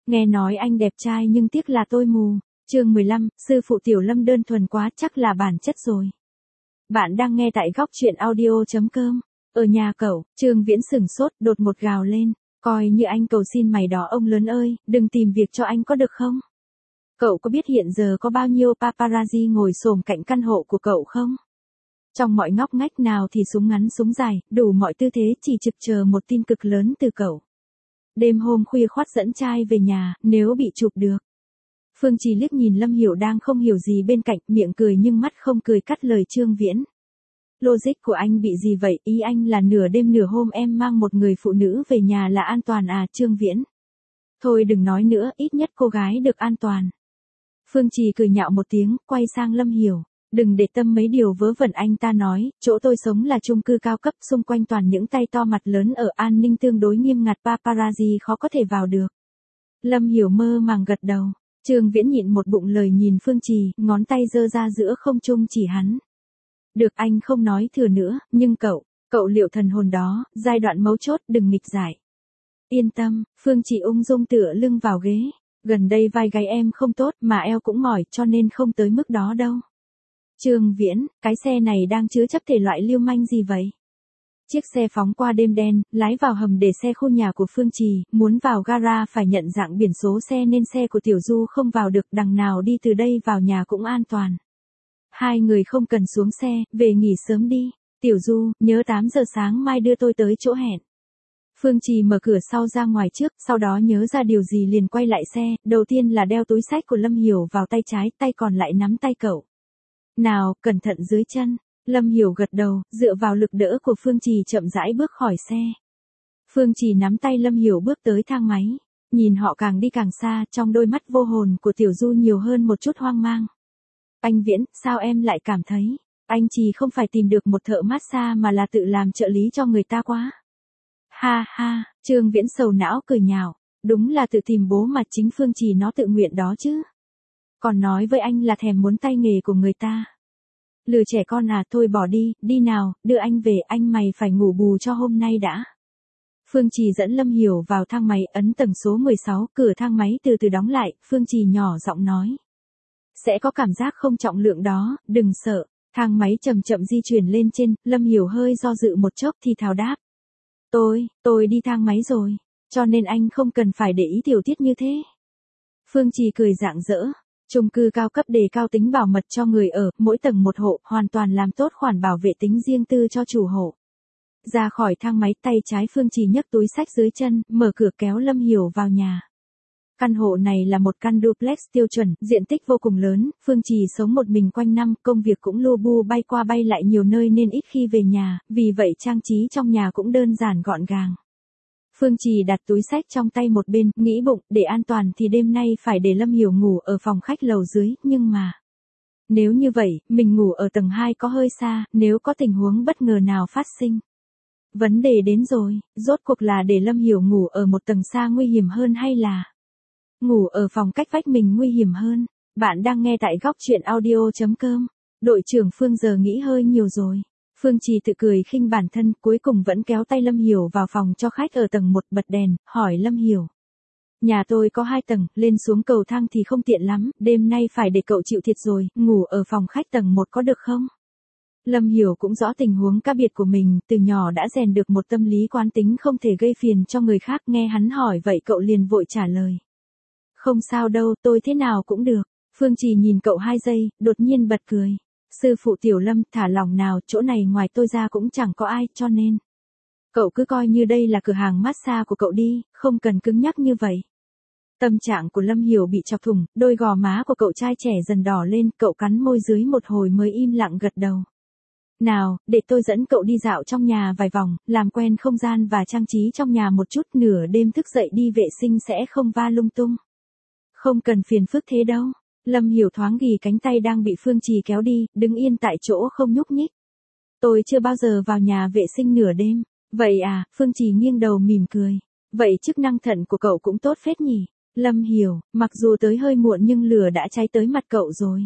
Nghe nói anh đẹp trai nhưng tiếc là tôi mù. Chương 15, sư phụ Tiểu Lâm đơn thuần quá chắc là bản chất rồi. Bạn đang nghe tại góc truyện audio.com. Ở nhà cậu, Trương Viễn sửng sốt, đột một gào lên. Coi như anh cầu xin mày đó ông lớn ơi, đừng tìm việc cho anh có được không? Cậu có biết hiện giờ có bao nhiêu paparazzi ngồi xổm cạnh căn hộ của cậu không? Trong mọi ngóc ngách nào thì súng ngắn súng dài, đủ mọi tư thế chỉ trực chờ một tin cực lớn từ cậu. Đêm hôm khuya khoắt dẫn trai về nhà, nếu bị chụp được. Phương Trì liếc nhìn Lâm Hiểu đang không hiểu gì bên cạnh, miệng cười nhưng mắt không cười cắt lời Trương Viễn. Logic của anh bị gì vậy, ý anh là nửa đêm nửa hôm em mang một người phụ nữ về nhà là an toàn à Trương Viễn? Thôi đừng nói nữa, ít nhất cô gái được an toàn. Phương Trì cười nhạo một tiếng, quay sang Lâm Hiểu. Đừng để tâm mấy điều vớ vẩn anh ta nói, chỗ tôi sống là chung cư cao cấp, xung quanh toàn những tay to mặt lớn ở an ninh tương đối nghiêm ngặt, paparazzi khó có thể vào được. Lâm Hiểu mơ màng gật đầu. Trương Viễn nhịn một bụng lời nhìn Phương Trì, ngón tay giơ ra giữa không trung chỉ hắn. Được anh không nói thừa nữa, nhưng cậu liệu thần hồn đó, giai đoạn mấu chốt đừng nghịch giải. Yên tâm, Phương Trì ung dung tựa lưng vào ghế. Gần đây vai gáy em không tốt mà eo cũng mỏi cho nên không tới mức đó đâu. Trương Viễn, cái xe này đang chứa chấp thể loại lưu manh gì vậy? Chiếc xe phóng qua đêm đen, lái vào hầm để xe khu nhà của Phương Trì, muốn vào gara phải nhận dạng biển số xe nên xe của Tiểu Du không vào được, đằng nào đi từ đây vào nhà cũng an toàn. Hai người không cần xuống xe, về nghỉ sớm đi. Tiểu Du, nhớ 8 giờ sáng mai đưa tôi tới chỗ hẹn. Phương Trì mở cửa sau ra ngoài trước, sau đó nhớ ra điều gì liền quay lại xe, đầu tiên là đeo túi xách của Lâm Hiểu vào tay trái, tay còn lại nắm tay cậu. Nào, cẩn thận dưới chân. Lâm Hiểu gật đầu, dựa vào lực đỡ của Phương Trì chậm rãi bước khỏi xe. Phương Trì nắm tay Lâm Hiểu bước tới thang máy. Nhìn họ càng đi càng xa, trong đôi mắt vô hồn của Tiểu Du nhiều hơn một chút hoang mang. Anh Viễn, sao em lại cảm thấy, anh Trì không phải tìm được một thợ massage mà là tự làm trợ lý cho người ta quá. Ha ha, Trương Viễn sầu não cười nhạo. Đúng là tự tìm bố mà chính Phương Trì nó tự nguyện đó chứ. Còn nói với anh là thèm muốn tay nghề của người ta. Lừa trẻ con à, thôi bỏ đi, đi nào, đưa anh về, anh mày phải ngủ bù cho hôm nay đã. Phương Trì dẫn Lâm Hiểu vào thang máy, ấn tầng số 16, cửa thang máy từ từ đóng lại, Phương Trì nhỏ giọng nói. Sẽ có cảm giác không trọng lượng đó, đừng sợ. Thang máy chậm chậm di chuyển lên trên, Lâm Hiểu hơi do dự một chốc thì thào đáp. Tôi đi thang máy rồi, cho nên anh không cần phải để ý tiểu tiết như thế. Phương Trì cười rạng rỡ. Chung cư cao cấp đề cao tính bảo mật cho người ở, mỗi tầng một hộ, hoàn toàn làm tốt khoản bảo vệ tính riêng tư cho chủ hộ. Ra khỏi thang máy, tay trái Phương Trì nhấc túi xách dưới chân, mở cửa kéo Lâm Hiểu vào nhà. Căn hộ này là một căn duplex tiêu chuẩn, diện tích vô cùng lớn, Phương Trì sống một mình quanh năm, công việc cũng lu bu bay qua bay lại nhiều nơi nên ít khi về nhà, vì vậy trang trí trong nhà cũng đơn giản gọn gàng. Phương Trì đặt túi xách trong tay một bên, nghĩ bụng, để an toàn thì đêm nay phải để Lâm Hiểu ngủ ở phòng khách lầu dưới, nhưng mà... Nếu như vậy, mình ngủ ở tầng 2 có hơi xa, nếu có tình huống bất ngờ nào phát sinh. Vấn đề đến rồi, rốt cuộc là để Lâm Hiểu ngủ ở một tầng xa nguy hiểm hơn hay là... Ngủ ở phòng cách vách mình nguy hiểm hơn. Bạn đang nghe tại góc truyện audio.com. Đội trưởng Phương giờ nghĩ hơi nhiều rồi. Phương Trì tự cười khinh bản thân, cuối cùng vẫn kéo tay Lâm Hiểu vào phòng cho khách ở tầng 1, bật đèn, hỏi Lâm Hiểu. Nhà tôi có 2 tầng, lên xuống cầu thang thì không tiện lắm, đêm nay phải để cậu chịu thiệt rồi, ngủ ở phòng khách tầng 1 có được không? Lâm Hiểu cũng rõ tình huống cá biệt của mình, từ nhỏ đã rèn được một tâm lý quán tính không thể gây phiền cho người khác, nghe hắn hỏi vậy cậu liền vội trả lời. Không sao đâu, tôi thế nào cũng được. Phương Trì nhìn cậu 2 giây, đột nhiên bật cười. Sư phụ Tiểu Lâm, thả lòng nào, chỗ này ngoài tôi ra cũng chẳng có ai, cho nên. Cậu cứ coi như đây là cửa hàng massage của cậu đi, không cần cứng nhắc như vậy. Tâm trạng của Lâm Hiểu bị chọc thủng, đôi gò má của cậu trai trẻ dần đỏ lên, cậu cắn môi dưới một hồi mới im lặng gật đầu. Nào, để tôi dẫn cậu đi dạo trong nhà vài vòng, làm quen không gian và trang trí trong nhà một chút, nửa đêm thức dậy đi vệ sinh sẽ không va lung tung. Không cần phiền phức thế đâu. Lâm Hiểu thoáng ghì cánh tay đang bị Phương Trì kéo đi, đứng yên tại chỗ không nhúc nhích. Tôi chưa bao giờ vào nhà vệ sinh nửa đêm. Vậy à, Phương Trì nghiêng đầu mỉm cười. Vậy chức năng thận của cậu cũng tốt phết nhỉ. Lâm Hiểu, mặc dù tới hơi muộn nhưng lửa đã cháy tới mặt cậu rồi.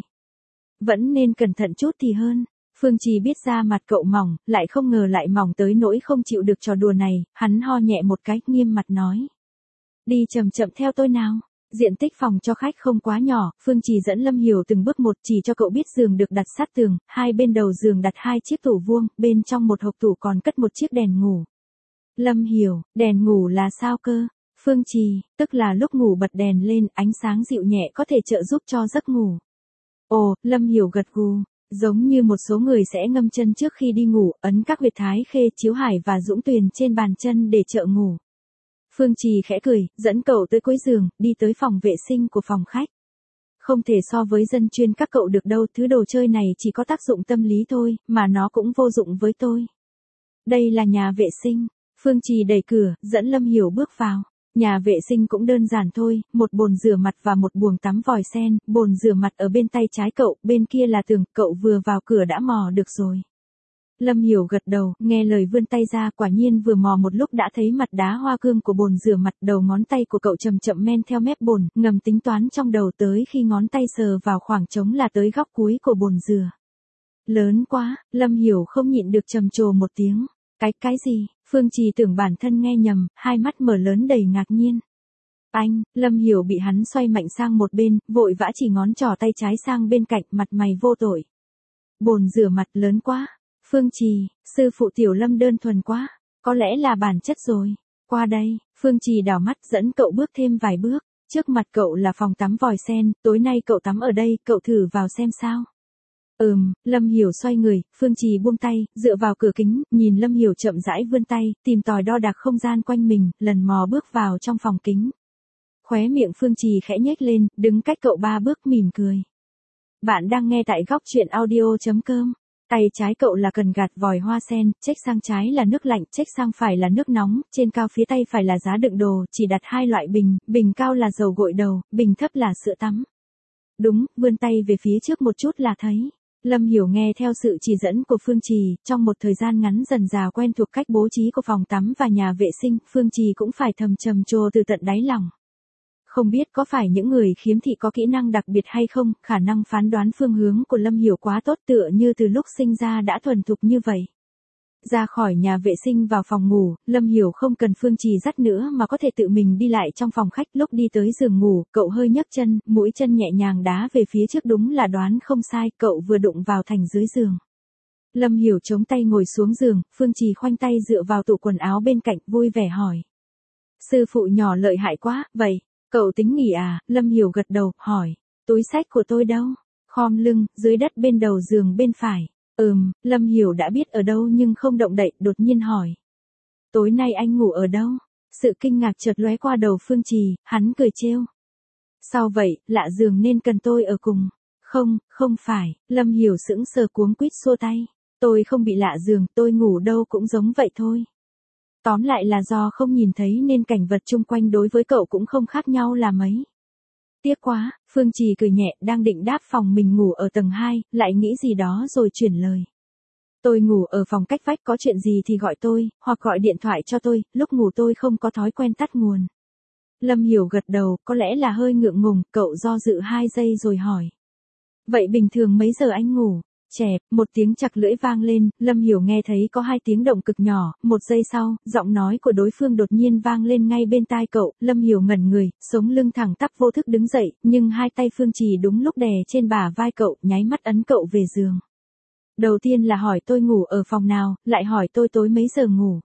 Vẫn nên cẩn thận chút thì hơn. Phương Trì biết ra mặt cậu mỏng, lại không ngờ lại mỏng tới nỗi không chịu được trò đùa này, hắn ho nhẹ một cái, nghiêm mặt nói. Đi chậm chậm theo tôi nào. Diện tích phòng cho khách không quá nhỏ, Phương Trì dẫn Lâm Hiểu từng bước một chỉ cho cậu biết giường được đặt sát tường, hai bên đầu giường đặt hai chiếc tủ vuông, bên trong một hộc tủ còn cất một chiếc đèn ngủ. Lâm Hiểu, đèn ngủ là sao cơ? Phương Trì, tức là lúc ngủ bật đèn lên, ánh sáng dịu nhẹ có thể trợ giúp cho giấc ngủ. Ồ, Lâm Hiểu gật gù, giống như một số người sẽ ngâm chân trước khi đi ngủ, ấn các huyệt Thái Khê, Chiếu Hải và Dũng Tuyền trên bàn chân để trợ ngủ. Phương Trì khẽ cười, dẫn cậu tới cuối giường, đi tới phòng vệ sinh của phòng khách. Không thể so với dân chuyên các cậu được đâu, thứ đồ chơi này chỉ có tác dụng tâm lý thôi, mà nó cũng vô dụng với tôi. Đây là nhà vệ sinh. Phương Trì đẩy cửa, dẫn Lâm Hiểu bước vào. Nhà vệ sinh cũng đơn giản thôi, một bồn rửa mặt và một buồng tắm vòi sen, bồn rửa mặt ở bên tay trái cậu, bên kia là tường, cậu vừa vào cửa đã mò được rồi. Lâm Hiểu gật đầu, nghe lời vươn tay ra, quả nhiên vừa mò một lúc đã thấy mặt đá hoa cương của bồn rửa mặt, đầu ngón tay của cậu chậm chậm men theo mép bồn, ngầm tính toán trong đầu tới khi ngón tay sờ vào khoảng trống là tới góc cuối của bồn rửa. Lớn quá, Lâm Hiểu không nhịn được trầm trồ một tiếng. Cái gì? Phương Trì tưởng bản thân nghe nhầm, hai mắt mở lớn đầy ngạc nhiên. Anh, Lâm Hiểu bị hắn xoay mạnh sang một bên, vội vã chỉ ngón trỏ tay trái sang bên cạnh, mặt mày vô tội. Bồn rửa mặt lớn quá. Phương Trì, sư phụ Tiểu Lâm đơn thuần quá, có lẽ là bản chất rồi. Qua đây, Phương Trì đảo mắt dẫn cậu bước thêm vài bước, trước mặt cậu là phòng tắm vòi sen, tối nay cậu tắm ở đây, cậu thử vào xem sao. Lâm Hiểu xoay người, Phương Trì buông tay, dựa vào cửa kính, nhìn Lâm Hiểu chậm rãi vươn tay, tìm tòi đo đạc không gian quanh mình, lần mò bước vào trong phòng kính. Khóe miệng Phương Trì khẽ nhếch lên, đứng cách cậu 3 bước mỉm cười. Bạn đang nghe tại góc truyện audio.com. Tay trái cậu là cần gạt vòi hoa sen, chếch sang trái là nước lạnh, chếch sang phải là nước nóng, trên cao phía tay phải là giá đựng đồ, chỉ đặt hai loại bình, bình cao là dầu gội đầu, bình thấp là sữa tắm. Đúng, vươn tay về phía trước một chút là thấy. Lâm Hiểu nghe theo sự chỉ dẫn của Phương Trì, trong một thời gian ngắn dần dà quen thuộc cách bố trí của phòng tắm và nhà vệ sinh, Phương Trì cũng phải thầm trầm trồ từ tận đáy lòng. Không biết có phải những người khiếm thị có kỹ năng đặc biệt hay không, khả năng phán đoán phương hướng của Lâm Hiểu quá tốt, tựa như từ lúc sinh ra đã thuần thục như vậy. Ra khỏi nhà vệ sinh vào phòng ngủ, Lâm Hiểu không cần Phương Trì dắt nữa mà có thể tự mình đi lại trong phòng khách. Lúc đi tới giường ngủ, cậu hơi nhấc chân, mũi chân nhẹ nhàng đá về phía trước, đúng là đoán không sai, cậu vừa đụng vào thành dưới giường. Lâm Hiểu chống tay ngồi xuống giường, Phương Trì khoanh tay dựa vào tủ quần áo bên cạnh, vui vẻ hỏi. Sư phụ nhỏ lợi hại quá, vậy, cậu tính nghỉ à? Lâm Hiểu gật đầu, hỏi. Túi xách của tôi đâu? Khom lưng, dưới đất bên đầu giường bên phải. Lâm Hiểu đã biết ở đâu nhưng không động đậy, đột nhiên hỏi. Tối nay anh ngủ ở đâu? Sự kinh ngạc chợt lóe qua đầu Phương Trì, hắn cười trêu. Sao vậy, lạ giường nên cần tôi ở cùng? Không phải, Lâm Hiểu sững sờ cuống quýt xua tay. Tôi không bị lạ giường, tôi ngủ đâu cũng giống vậy thôi. Tóm lại là do không nhìn thấy nên cảnh vật chung quanh đối với cậu cũng không khác nhau là mấy. Tiếc quá, Phương Trì cười nhẹ, đang định đáp phòng mình ngủ ở tầng 2, lại nghĩ gì đó rồi chuyển lời. Tôi ngủ ở phòng cách vách, có chuyện gì thì gọi tôi, hoặc gọi điện thoại cho tôi, lúc ngủ tôi không có thói quen tắt nguồn. Lâm Hiểu gật đầu, có lẽ là hơi ngượng ngùng, cậu do dự 2 giây rồi hỏi. Vậy bình thường mấy giờ anh ngủ? Chẹp, một tiếng chặt lưỡi vang lên, Lâm Hiểu nghe thấy có 2 tiếng động cực nhỏ, 1 giây sau, giọng nói của đối phương đột nhiên vang lên ngay bên tai cậu, Lâm Hiểu ngẩn người, sống lưng thẳng tắp vô thức đứng dậy, nhưng 2 tay Phương Trì đúng lúc đè trên bả vai cậu, nháy mắt ấn cậu về giường. Đầu tiên là hỏi tôi ngủ ở phòng nào, lại hỏi tôi tối mấy giờ ngủ.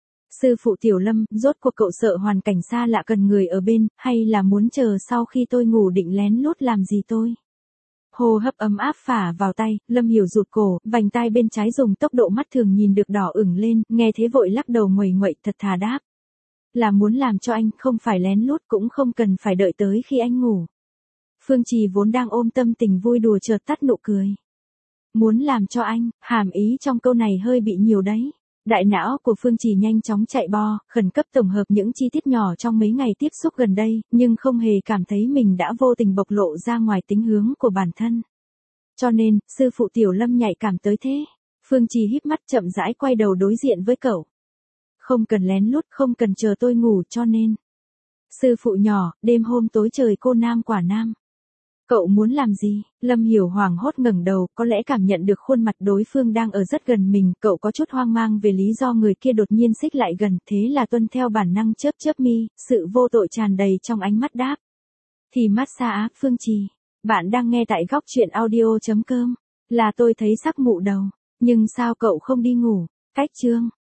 Sư phụ Tiểu Lâm, rốt cuộc cậu sợ hoàn cảnh xa lạ cần người ở bên, hay là muốn chờ sau khi tôi ngủ định lén lút làm gì tôi? Hô hấp ấm áp phả vào tay, Lâm Hiểu rụt cổ, vành tai bên trái dùng tốc độ mắt thường nhìn được đỏ ửng lên, nghe thế vội lắc đầu nguầy nguậy, thật thà đáp. Là muốn làm cho anh, không phải lén lút, cũng không cần phải đợi tới khi anh ngủ. Phương Trì vốn đang ôm tâm tình vui đùa chợt tắt nụ cười. Muốn làm cho anh, hàm ý trong câu này hơi bị nhiều đấy. Đại não của Phương Trì nhanh chóng chạy bo, khẩn cấp tổng hợp những chi tiết nhỏ trong mấy ngày tiếp xúc gần đây, nhưng không hề cảm thấy mình đã vô tình bộc lộ ra ngoài tính hướng của bản thân. Cho nên, sư phụ Tiểu Lâm nhạy cảm tới thế. Phương Trì híp mắt chậm rãi quay đầu đối diện với cậu. Không cần lén lút, không cần chờ tôi ngủ cho nên. Sư phụ nhỏ, đêm hôm tối trời cô nam quả nam. Cậu muốn làm gì? Lâm Hiểu hoảng hốt ngẩng đầu, có lẽ cảm nhận được khuôn mặt đối phương đang ở rất gần mình, cậu có chút hoang mang về lý do người kia đột nhiên xích lại gần, thế là tuân theo bản năng chớp chớp mi, sự vô tội tràn đầy trong ánh mắt đáp. Thì massage Phương Trì. Bạn đang nghe tại góc chuyện audio.com. Là tôi thấy sắp mụ đầu. Nhưng sao cậu không đi ngủ? Cách chương.